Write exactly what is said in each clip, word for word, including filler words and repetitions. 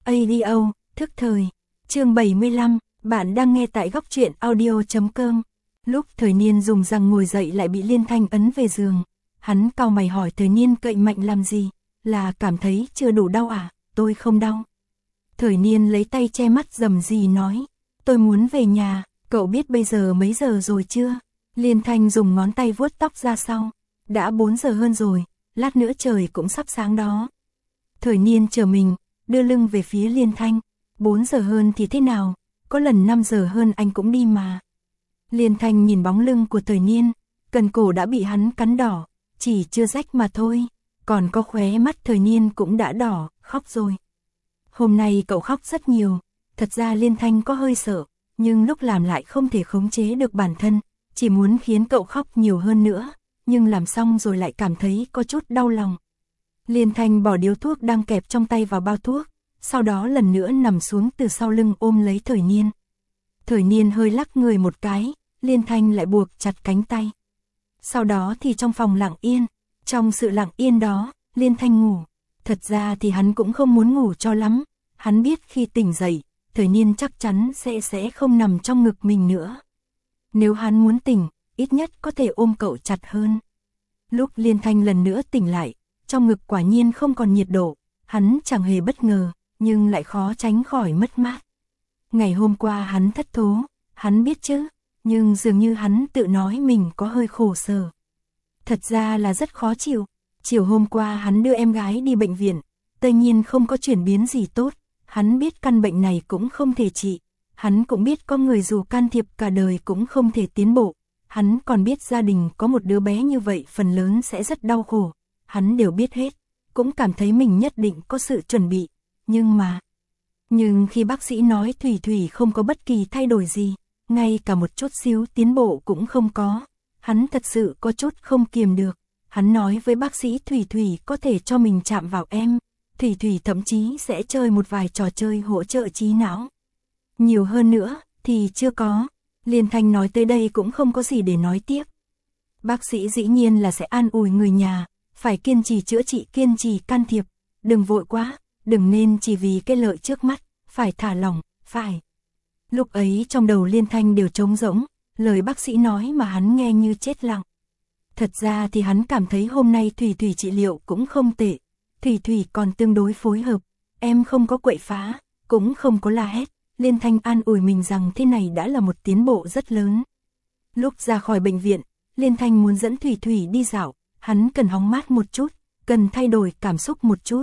Radio, thức thời. Chương bảy mươi lăm, bạn đang nghe tại góc truyện audio chấm com. Lúc Thời Niên dùng răng ngồi dậy lại bị Liên Thanh ấn về giường. Hắn cau mày hỏi Thời Niên cậy mạnh làm gì, là cảm thấy chưa đủ đau à? Tôi không đau. Thời Niên lấy tay che mắt rầm rì nói, tôi muốn về nhà, cậu biết bây giờ mấy giờ rồi chưa? Liên Thanh dùng ngón tay vuốt tóc ra sau, đã bốn giờ hơn rồi, lát nữa trời cũng sắp sáng đó. Thời Niên trở mình, đưa lưng về phía Liên Thanh, bốn giờ hơn thì thế nào, có lần năm giờ hơn anh cũng đi mà. Liên Thanh nhìn bóng lưng của Thời Niên, cần cổ đã bị hắn cắn đỏ, chỉ chưa rách mà thôi, còn có khóe mắt Thời Niên cũng đã đỏ, khóc rồi. Hôm nay cậu khóc rất nhiều, thật ra Liên Thanh có hơi sợ, nhưng lúc làm lại không thể khống chế được bản thân, chỉ muốn khiến cậu khóc nhiều hơn nữa, nhưng làm xong rồi lại cảm thấy có chút đau lòng. Liên Thanh bỏ điếu thuốc đang kẹp trong tay vào bao thuốc, sau đó lần nữa nằm xuống từ sau lưng ôm lấy Thời Niên. Thời Niên hơi lắc người một cái, Liên Thanh lại buộc chặt cánh tay. Sau đó thì trong phòng lặng yên, trong sự lặng yên đó, Liên Thanh ngủ. Thật ra thì hắn cũng không muốn ngủ cho lắm, hắn biết khi tỉnh dậy, Thời Niên chắc chắn sẽ sẽ không nằm trong ngực mình nữa. Nếu hắn muốn tỉnh, ít nhất có thể ôm cậu chặt hơn. Lúc Liên Thanh lần nữa tỉnh lại, trong ngực quả nhiên không còn nhiệt độ, hắn chẳng hề bất ngờ, nhưng lại khó tránh khỏi mất mát. Ngày hôm qua hắn thất thố, hắn biết chứ, nhưng dường như hắn tự nói mình có hơi khổ sở. Thật ra là rất khó chịu, chiều hôm qua hắn đưa em gái đi bệnh viện, tất nhiên không có chuyển biến gì tốt, hắn biết căn bệnh này cũng không thể trị, hắn cũng biết có người dù can thiệp cả đời cũng không thể tiến bộ, hắn còn biết gia đình có một đứa bé như vậy phần lớn sẽ rất đau khổ, hắn đều biết hết, cũng cảm thấy mình nhất định có sự chuẩn bị, nhưng mà... Nhưng khi bác sĩ nói Thủy Thủy không có bất kỳ thay đổi gì, ngay cả một chút xíu tiến bộ cũng không có, hắn thật sự có chút không kiềm được, hắn nói với bác sĩ Thủy Thủy có thể cho mình chạm vào em, Thủy Thủy thậm chí sẽ chơi một vài trò chơi hỗ trợ trí não. Nhiều hơn nữa, thì chưa có, Liên Thanh nói tới đây cũng không có gì để nói tiếp. Bác sĩ dĩ nhiên là sẽ an ủi người nhà, phải kiên trì chữa trị, kiên trì can thiệp, đừng vội quá, đừng nên chỉ vì cái lợi trước mắt, phải thả lỏng, phải. Lúc ấy trong đầu Liên Thanh đều trống rỗng, lời bác sĩ nói mà hắn nghe như chết lặng. Thật ra thì hắn cảm thấy hôm nay Thủy Thủy trị liệu cũng không tệ, Thủy Thủy còn tương đối phối hợp, em không có quậy phá, cũng không có la hét, Liên Thanh an ủi mình rằng thế này đã là một tiến bộ rất lớn. Lúc ra khỏi bệnh viện, Liên Thanh muốn dẫn Thủy Thủy đi dạo, hắn cần hóng mát một chút, cần thay đổi cảm xúc một chút.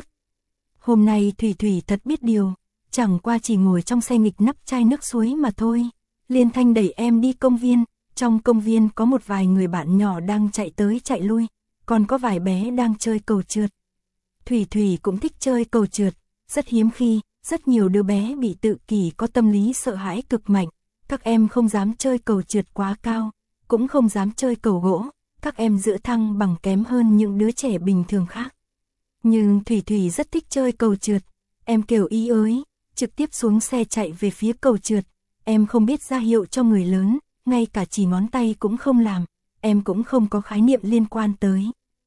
Hôm nay Thủy Thủy thật biết điều, chẳng qua chỉ ngồi trong xe nghịch nắp chai nước suối mà thôi. Liên Thanh đẩy em đi công viên, trong công viên có một vài người bạn nhỏ đang chạy tới chạy lui, còn có vài bé đang chơi cầu trượt. Thủy Thủy cũng thích chơi cầu trượt, rất hiếm khi, rất nhiều đứa bé bị tự kỷ có tâm lý sợ hãi cực mạnh, các em không dám chơi cầu trượt quá cao, cũng không dám chơi cầu gỗ, các em giữ thăng bằng kém hơn những đứa trẻ bình thường khác. Nhưng Thủy Thủy rất thích chơi cầu trượt, em kêu ý ới, trực tiếp xuống xe chạy về phía cầu trượt, em không biết ra hiệu cho người lớn, ngay cả chỉ ngón tay cũng không làm, em cũng không có khái niệm liên quan tới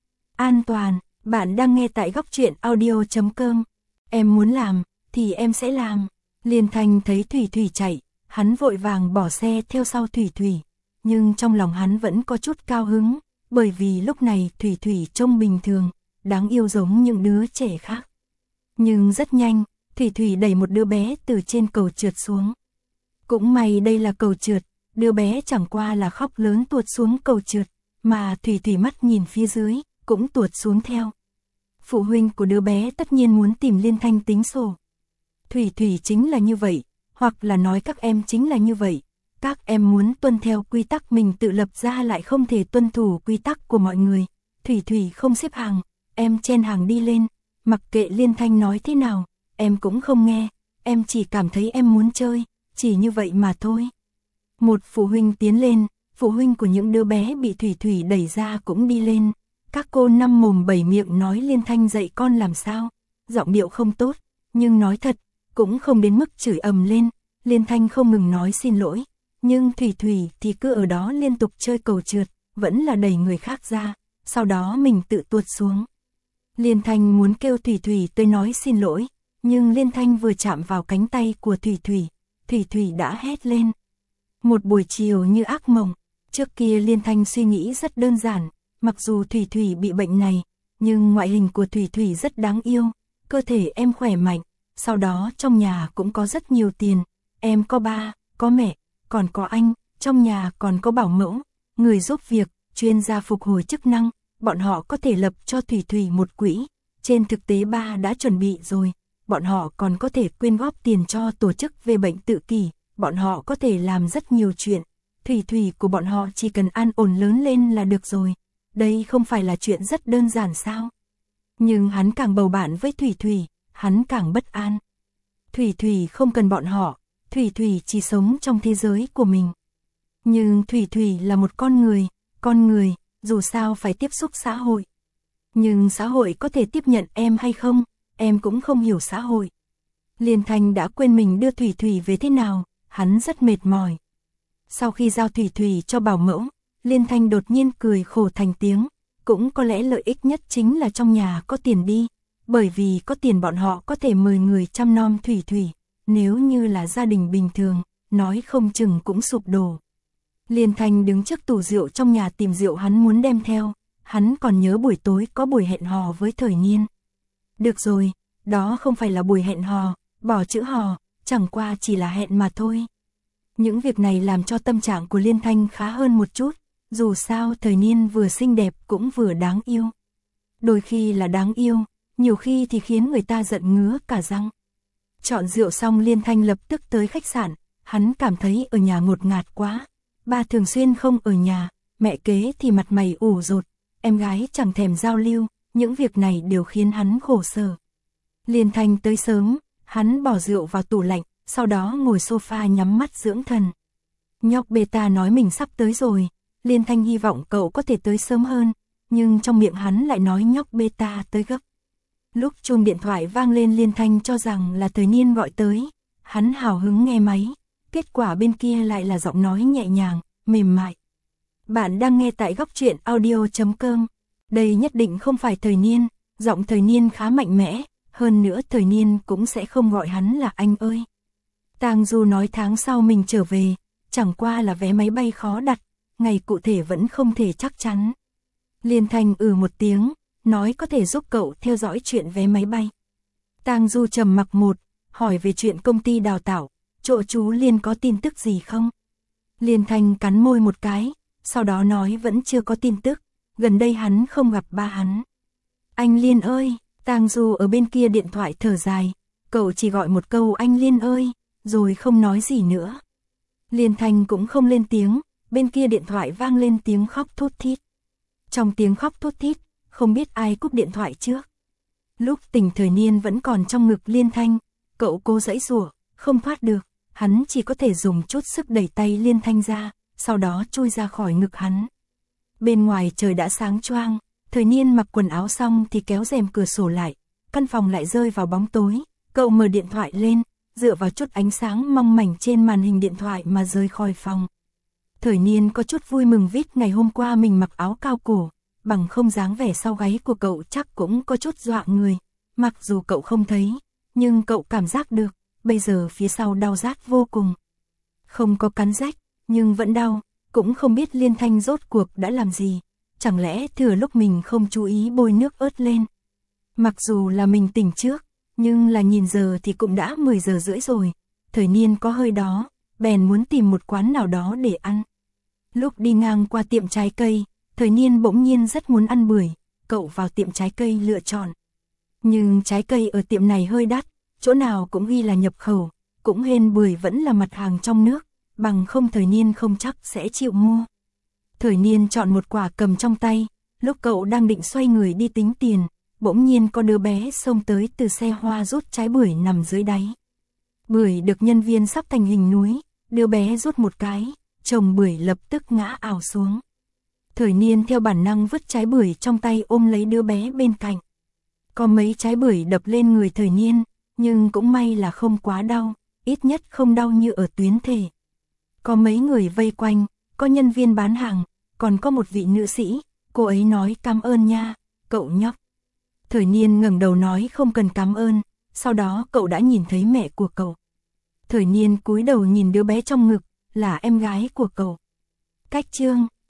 an toàn. Bạn đang nghe tại góc truyện audio chấm com. Em muốn làm, thì em sẽ làm. Liên Thanh thấy Thủy Thủy chạy, hắn vội vàng bỏ xe theo sau Thủy Thủy, nhưng trong lòng hắn vẫn có chút cao hứng, bởi vì lúc này Thủy Thủy trông bình thường, đáng yêu giống những đứa trẻ khác. Nhưng rất nhanh, Thủy Thủy đẩy một đứa bé từ trên cầu trượt xuống. Cũng may đây là cầu trượt, đứa bé chẳng qua là khóc lớn tuột xuống cầu trượt, mà Thủy Thủy mắt nhìn phía dưới, cũng tuột xuống theo. Phụ huynh của đứa bé tất nhiên muốn tìm Liên Thanh tính sổ. Thủy Thủy chính là như vậy, hoặc là nói các em chính là như vậy. Các em muốn tuân theo quy tắc mình tự lập ra lại không thể tuân thủ quy tắc của mọi người. Thủy Thủy không xếp hàng, em chen hàng đi lên, mặc kệ Liên Thanh nói thế nào, em cũng không nghe, em chỉ cảm thấy em muốn chơi, chỉ như vậy mà thôi. Một phụ huynh tiến lên, phụ huynh của những đứa bé bị Thủy Thủy đẩy ra cũng đi lên. Các cô năm mồm bảy miệng nói Liên Thanh dạy con làm sao, giọng điệu không tốt, nhưng nói thật, cũng không đến mức chửi ầm lên. Liên Thanh không ngừng nói xin lỗi, nhưng Thủy Thủy thì cứ ở đó liên tục chơi cầu trượt, vẫn là đẩy người khác ra, sau đó mình tự tuột xuống. Liên Thanh muốn kêu Thủy Thủy tới nói xin lỗi, Nhưng Liên Thanh vừa chạm vào cánh tay của Thủy Thủy, Thủy Thủy đã hét lên. Một buổi chiều như ác mộng, trước kia Liên Thanh suy nghĩ rất đơn giản, mặc dù Thủy Thủy bị bệnh này, nhưng ngoại hình của Thủy Thủy rất đáng yêu, cơ thể em khỏe mạnh, sau đó trong nhà cũng có rất nhiều tiền, em có ba, có mẹ, còn có anh, trong nhà còn có bảo mẫu, người giúp việc, chuyên gia phục hồi chức năng, bọn họ có thể lập cho Thủy Thủy một quỹ, trên thực tế ba đã chuẩn bị rồi, bọn họ còn có thể quyên góp tiền cho tổ chức về bệnh tự kỷ, bọn họ có thể làm rất nhiều chuyện, Thủy Thủy của bọn họ chỉ cần an ổn lớn lên là được rồi, đây không phải là chuyện rất đơn giản sao? Nhưng hắn càng bầu bạn với Thủy Thủy, hắn càng bất an. Thủy Thủy không cần bọn họ, Thủy Thủy chỉ sống trong thế giới của mình. Nhưng Thủy Thủy là một con người, con người, dù sao phải tiếp xúc xã hội. Nhưng xã hội có thể tiếp nhận em hay không, em cũng không hiểu xã hội. Liên Thanh đã quên mình đưa Thủy Thủy về thế nào, hắn rất mệt mỏi. Sau khi giao Thủy Thủy cho bảo mẫu, Liên Thanh đột nhiên cười khổ thành tiếng, cũng có lẽ lợi ích nhất chính là trong nhà có tiền đi, bởi vì có tiền bọn họ có thể mời người chăm nom Thủy Thủy, nếu như là gia đình bình thường, nói không chừng cũng sụp đổ. Liên Thanh đứng trước tủ rượu trong nhà tìm rượu hắn muốn đem theo, hắn còn nhớ buổi tối có buổi hẹn hò với Thời Niên. Được rồi, đó không phải là buổi hẹn hò, bỏ chữ hò, chẳng qua chỉ là hẹn mà thôi. Những việc này làm cho tâm trạng của Liên Thanh khá hơn một chút, dù sao Thời Niên vừa xinh đẹp cũng vừa đáng yêu. Đôi khi là đáng yêu, nhiều khi thì khiến người ta giận ngứa cả răng. Chọn rượu xong Liên Thanh lập tức tới khách sạn, hắn cảm thấy ở nhà ngột ngạt quá. Ba thường xuyên không ở nhà, mẹ kế thì mặt mày ủ rột, em gái chẳng thèm giao lưu, những việc này đều khiến hắn khổ sở. Liên Thanh tới sớm, hắn bỏ rượu vào tủ lạnh, sau đó ngồi sofa nhắm mắt dưỡng thần. Nhóc beta nói mình sắp tới rồi, Liên Thanh hy vọng cậu có thể tới sớm hơn, nhưng trong miệng hắn lại nói nhóc beta tới gấp. Lúc chuông điện thoại vang lên Liên Thanh cho rằng là Thời Niên gọi tới, hắn hào hứng nghe máy, kết quả bên kia lại là giọng nói nhẹ nhàng, mềm mại. Bạn đang nghe tại góc truyện audio chấm com, đây nhất định không phải Thời Niên, giọng Thời Niên khá mạnh mẽ, hơn nữa Thời Niên cũng sẽ không gọi hắn là anh ơi. Tang Du nói tháng sau mình trở về, chẳng qua là vé máy bay khó đặt, ngày cụ thể vẫn không thể chắc chắn. Liên Thanh ừ một tiếng, nói có thể giúp cậu theo dõi chuyện vé máy bay. Tang Du trầm mặc một, hỏi về chuyện công ty đào tạo, chỗ chú Liên có tin tức gì không? Liên Thanh cắn môi một cái, sau đó nói vẫn chưa có tin tức, gần đây hắn không gặp ba hắn. Anh Liên ơi, Tang Du ở bên kia điện thoại thở dài, cậu chỉ gọi một câu anh Liên ơi, rồi không nói gì nữa. Liên Thanh cũng không lên tiếng, bên kia điện thoại vang lên tiếng khóc thút thít. Trong tiếng khóc thút thít, không biết ai cúp điện thoại trước. Lúc tỉnh Thời Niên vẫn còn trong ngực Liên Thanh, cậu cố giãy giụa, không thoát được, hắn chỉ có thể dùng chút sức đẩy tay Liên Thanh ra, sau đó chui ra khỏi ngực hắn. Bên ngoài trời đã sáng choang, Thời Niên mặc quần áo xong thì kéo rèm cửa sổ lại, căn phòng lại rơi vào bóng tối, cậu mở điện thoại lên, dựa vào chút ánh sáng mong mảnh trên màn hình điện thoại mà rời khỏi phòng. Thời Niên có chút vui mừng viết ngày hôm qua mình mặc áo cao cổ, bằng không dáng vẻ sau gáy của cậu chắc cũng có chút dọa người, mặc dù cậu không thấy, nhưng cậu cảm giác được, bây giờ phía sau đau rát vô cùng. Không có cắn rách, nhưng vẫn đau, cũng không biết Liên Thanh rốt cuộc đã làm gì, chẳng lẽ thừa lúc mình không chú ý bôi nước ớt lên. Mặc dù là mình tỉnh trước, nhưng là nhìn giờ thì cũng đã mười giờ rưỡi rồi, Thời Niên có hơi đó, bèn muốn tìm một quán nào đó để ăn. Lúc đi ngang qua tiệm trái cây, Thời Niên bỗng nhiên rất muốn ăn bưởi, cậu vào tiệm trái cây lựa chọn. Nhưng trái cây ở tiệm này hơi đắt, chỗ nào cũng ghi là nhập khẩu, cũng hên bưởi vẫn là mặt hàng trong nước, bằng không Thời Niên không chắc sẽ chịu mua. Thời Niên chọn một quả cầm trong tay, lúc cậu đang định xoay người đi tính tiền, bỗng nhiên có đứa bé xông tới từ xe hoa rút trái bưởi nằm dưới đáy. Bưởi được nhân viên sắp thành hình núi, đứa bé rút một cái, chồng bưởi lập tức ngã ào xuống. Thời Niên theo bản năng vứt trái bưởi trong tay ôm lấy đứa bé bên cạnh. Có mấy trái bưởi đập lên người Thời Niên, nhưng cũng may là không quá đau, ít nhất không đau như ở tuyến thể. Có mấy người vây quanh, có nhân viên bán hàng, còn có một vị nữ sĩ, cô ấy nói cảm ơn nha, cậu nhóc. Thời Niên ngẩng đầu nói không cần cảm ơn, sau đó cậu đã nhìn thấy mẹ của cậu. Thời Niên cúi đầu nhìn đứa bé trong ngực, là em gái của cậu. Cách chương